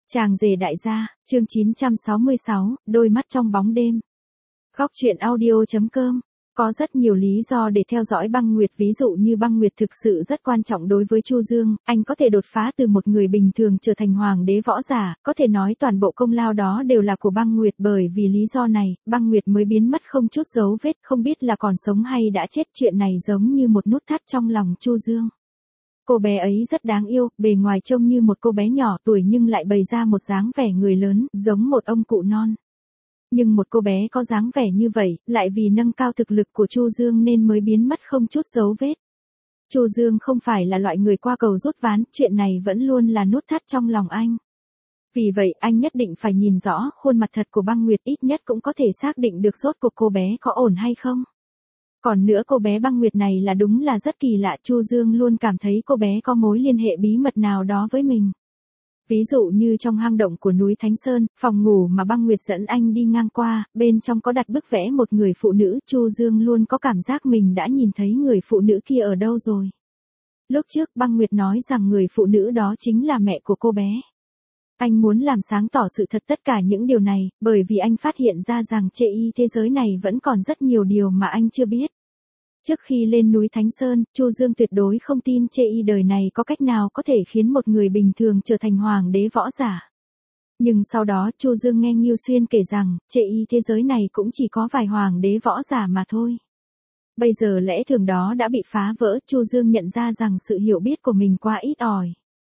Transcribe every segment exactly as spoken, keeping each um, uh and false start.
Chàng rể đại gia, chương chín trăm sáu mươi sáu, đôi mắt trong bóng đêm. Góc truyện audio.com. Có rất nhiều lý do để theo dõi Băng Nguyệt, ví dụ như Băng Nguyệt thực sự rất quan trọng đối với Chu Dương, anh có thể đột phá từ một người bình thường trở thành hoàng đế võ giả, có thể nói toàn bộ công lao đó đều là của Băng Nguyệt, bởi vì lý do này, Băng Nguyệt mới biến mất không chút dấu vết, không biết là còn sống hay đã chết, chuyện này giống như một nút thắt trong lòng Chu Dương. Cô bé ấy rất đáng yêu, bề ngoài trông như một cô bé nhỏ tuổi nhưng lại bày ra một dáng vẻ người lớn, giống một ông cụ non. Nhưng một cô bé có dáng vẻ như vậy, lại vì nâng cao thực lực của Chu Dương nên mới biến mất không chút dấu vết. Chu Dương không phải là loại người qua cầu rút ván, chuyện này vẫn luôn là nút thắt trong lòng anh. Vì vậy anh nhất định phải nhìn rõ khuôn mặt thật của Băng Nguyệt, ít nhất cũng có thể xác định được rốt cuộc cô bé có ổn hay không. Còn nữa, cô bé Băng Nguyệt này là đúng là rất kỳ lạ, Chu Dương luôn cảm thấy cô bé có mối liên hệ bí mật nào đó với mình. Ví dụ như trong hang động của núi Thánh Sơn, phòng ngủ mà Băng Nguyệt dẫn anh đi ngang qua, bên trong có đặt bức vẽ một người phụ nữ, Chu Dương luôn có cảm giác mình đã nhìn thấy người phụ nữ kia ở đâu rồi. Lúc trước Băng Nguyệt nói rằng người phụ nữ đó chính là mẹ của cô bé. Anh muốn làm sáng tỏ sự thật tất cả những điều này, bởi vì anh phát hiện ra rằng chê y thế giới này vẫn còn rất nhiều điều mà anh chưa biết. Trước khi lên núi Thánh Sơn, Chu Dương tuyệt đối không tin chê y đời này có cách nào có thể khiến một người bình thường trở thành hoàng đế võ giả. Nhưng sau đó Chu Dương nghe Ngưu Xuyên kể rằng, chê y thế giới này cũng chỉ có vài hoàng đế võ giả mà thôi. Bây giờ lẽ thường đó đã bị phá vỡ, Chu Dương nhận ra rằng sự hiểu biết của mình quá ít ỏi.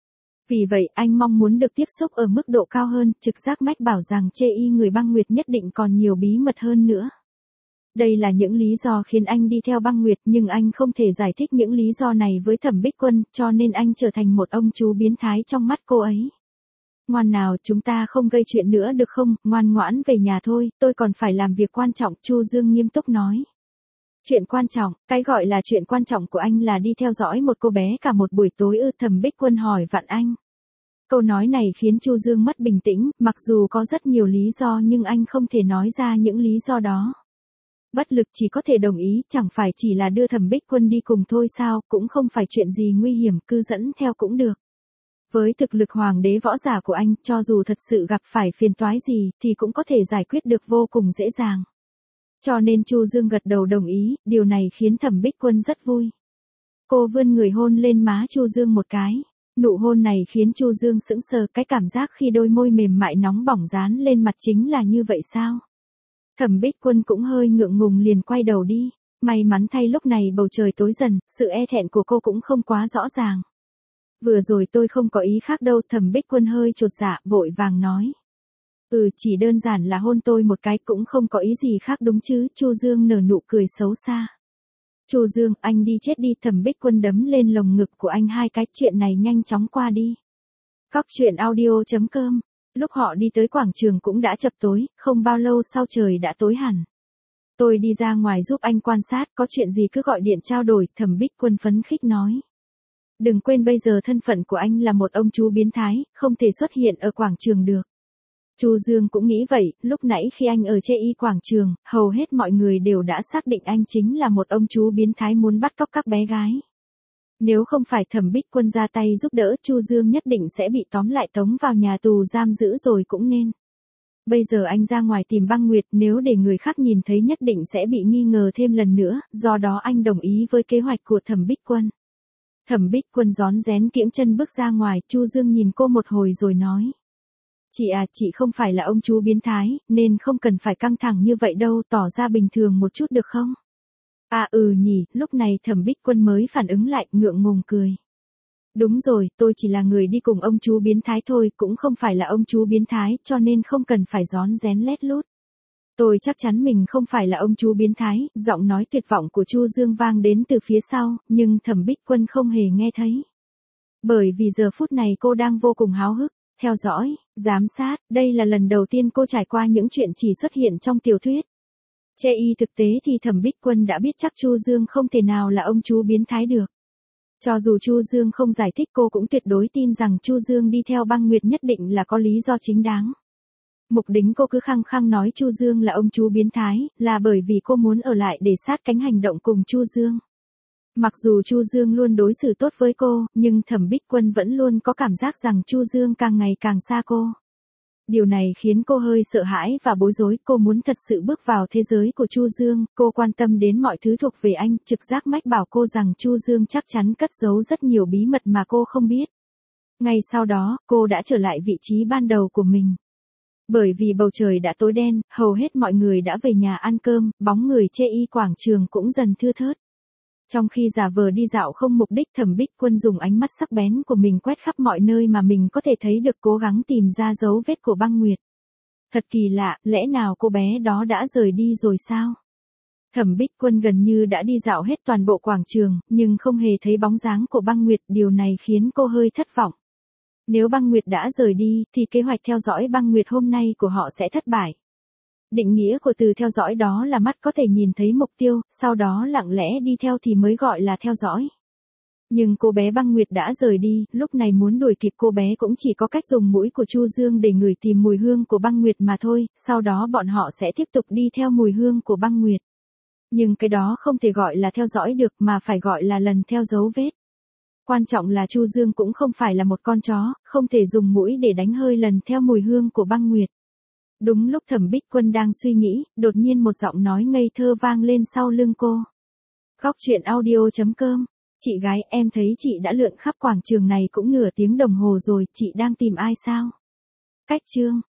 Vì vậy anh mong muốn được tiếp xúc ở mức độ cao hơn, trực giác mách bảo rằng chê y người Băng Nguyệt nhất định còn nhiều bí mật hơn nữa. Đây là những lý do khiến anh đi theo Băng Nguyệt, nhưng anh không thể giải thích những lý do này với Thẩm Bích Quân, cho nên anh trở thành một ông chú biến thái trong mắt cô ấy. Ngoan nào, chúng ta không gây chuyện nữa được không, ngoan ngoãn về nhà thôi, tôi còn phải làm việc quan trọng, Chu Dương nghiêm túc nói. Chuyện quan trọng, cái gọi là chuyện quan trọng của anh là đi theo dõi một cô bé cả một buổi tối ư? Thẩm Bích Quân hỏi vặn anh. Câu nói này khiến Chu Dương mất bình tĩnh, mặc dù có rất nhiều lý do nhưng anh không thể nói ra những lý do đó. Bất lực chỉ có thể đồng ý, chẳng phải chỉ là đưa Thẩm Bích Quân đi cùng thôi sao, cũng không phải chuyện gì nguy hiểm, cứ dẫn theo cũng được. Với thực lực hoàng đế võ giả của anh, cho dù thật sự gặp phải phiền toái gì, thì cũng có thể giải quyết được vô cùng dễ dàng. Cho nên Chu Dương gật đầu đồng ý, điều này khiến Thẩm Bích Quân rất vui. Cô vươn người hôn lên má Chu Dương một cái. Nụ hôn này khiến Chu Dương sững sờ, cái cảm giác khi đôi môi mềm mại nóng bỏng dán lên mặt chính là như vậy sao? Thẩm Bích Quân cũng hơi ngượng ngùng liền quay đầu đi. May mắn thay lúc này bầu trời tối dần, sự e thẹn của cô cũng không quá rõ ràng. Vừa rồi tôi không có ý khác đâu, Thẩm Bích Quân hơi chột dạ, vội vàng nói. Ừ, chỉ đơn giản là hôn tôi một cái, cũng không có ý gì khác đúng chứ? Chu Dương nở nụ cười xấu xa. Chu Dương, anh đi chết đi, Thẩm Bích Quân đấm lên lồng ngực của anh hai cái, chuyện này nhanh chóng qua đi. Góc truyện audio.com. Lúc họ đi tới quảng trường cũng đã chập tối, không bao lâu sau trời đã tối hẳn. Tôi đi ra ngoài giúp anh quan sát, có chuyện gì cứ gọi điện trao đổi, Thẩm Bích Quân phấn khích nói. Đừng quên bây giờ thân phận của anh là một ông chú biến thái, không thể xuất hiện ở quảng trường được. Chu Dương cũng nghĩ vậy, lúc nãy khi anh ở chê y quảng trường, hầu hết mọi người đều đã xác định anh chính là một ông chú biến thái muốn bắt cóc các bé gái. Nếu không phải Thẩm Bích Quân ra tay giúp đỡ, Chu Dương nhất định sẽ bị tóm lại tống vào nhà tù giam giữ rồi cũng nên. Bây giờ anh ra ngoài tìm Băng Nguyệt, nếu để người khác nhìn thấy nhất định sẽ bị nghi ngờ thêm lần nữa, do đó anh đồng ý với kế hoạch của Thẩm Bích Quân. Thẩm Bích Quân rón rén kiễng chân bước ra ngoài, Chu Dương nhìn cô một hồi rồi nói. Chị à, chị không phải là ông chú biến thái, nên không cần phải căng thẳng như vậy đâu, tỏ ra bình thường một chút được không? À ừ nhỉ, lúc này Thẩm Bích Quân mới phản ứng lại, ngượng ngùng cười. Đúng rồi, tôi chỉ là người đi cùng ông chú biến thái thôi, cũng không phải là ông chú biến thái, cho nên không cần phải rón rén lét lút. Tôi chắc chắn mình không phải là ông chú biến thái, giọng nói tuyệt vọng của Chu Dương vang đến từ phía sau, nhưng Thẩm Bích Quân không hề nghe thấy. Bởi vì giờ phút này cô đang vô cùng háo hức, theo dõi, giám sát, đây là lần đầu tiên cô trải qua những chuyện chỉ xuất hiện trong tiểu thuyết. Chê y thực tế thì Thẩm Bích Quân đã biết chắc Chu Dương không thể nào là ông chú biến thái được. Cho dù Chu Dương không giải thích, cô cũng tuyệt đối tin rằng Chu Dương đi theo Băng Nguyệt nhất định là có lý do chính đáng. Mục đích cô cứ khăng khăng nói Chu Dương là ông chú biến thái, là bởi vì cô muốn ở lại để sát cánh hành động cùng Chu Dương. Mặc dù Chu Dương luôn đối xử tốt với cô, nhưng Thẩm Bích Quân vẫn luôn có cảm giác rằng Chu Dương càng ngày càng xa cô. Điều này khiến cô hơi sợ hãi và bối rối, cô muốn thật sự bước vào thế giới của Chu Dương, cô quan tâm đến mọi thứ thuộc về anh, trực giác mách bảo cô rằng Chu Dương chắc chắn cất giấu rất nhiều bí mật mà cô không biết. Ngay sau đó, cô đã trở lại vị trí ban đầu của mình. Bởi vì bầu trời đã tối đen, hầu hết mọi người đã về nhà ăn cơm, bóng người chê y quảng trường cũng dần thưa thớt. Trong khi giả vờ đi dạo không mục đích, Thẩm Bích Quân dùng ánh mắt sắc bén của mình quét khắp mọi nơi mà mình có thể thấy được, cố gắng tìm ra dấu vết của Băng Nguyệt. Thật kỳ lạ, lẽ nào cô bé đó đã rời đi rồi sao? Thẩm Bích Quân gần như đã đi dạo hết toàn bộ quảng trường, nhưng không hề thấy bóng dáng của Băng Nguyệt, điều này khiến cô hơi thất vọng. Nếu Băng Nguyệt đã rời đi, thì kế hoạch theo dõi Băng Nguyệt hôm nay của họ sẽ thất bại. Định nghĩa của từ theo dõi đó là mắt có thể nhìn thấy mục tiêu, sau đó lặng lẽ đi theo thì mới gọi là theo dõi. Nhưng cô bé Băng Nguyệt đã rời đi, lúc này muốn đuổi kịp cô bé cũng chỉ có cách dùng mũi của Chu Dương để ngửi tìm mùi hương của Băng Nguyệt mà thôi, sau đó bọn họ sẽ tiếp tục đi theo mùi hương của Băng Nguyệt. Nhưng cái đó không thể gọi là theo dõi được mà phải gọi là lần theo dấu vết. Quan trọng là Chu Dương cũng không phải là một con chó, không thể dùng mũi để đánh hơi lần theo mùi hương của Băng Nguyệt. Đúng lúc Thẩm Bích Quân đang suy nghĩ, đột nhiên một giọng nói ngây thơ vang lên sau lưng cô. Góc truyện audio chấm com. Chị gái, em thấy chị đã lượn khắp quảng trường này cũng nửa tiếng đồng hồ rồi, chị đang tìm ai sao? Cách chương.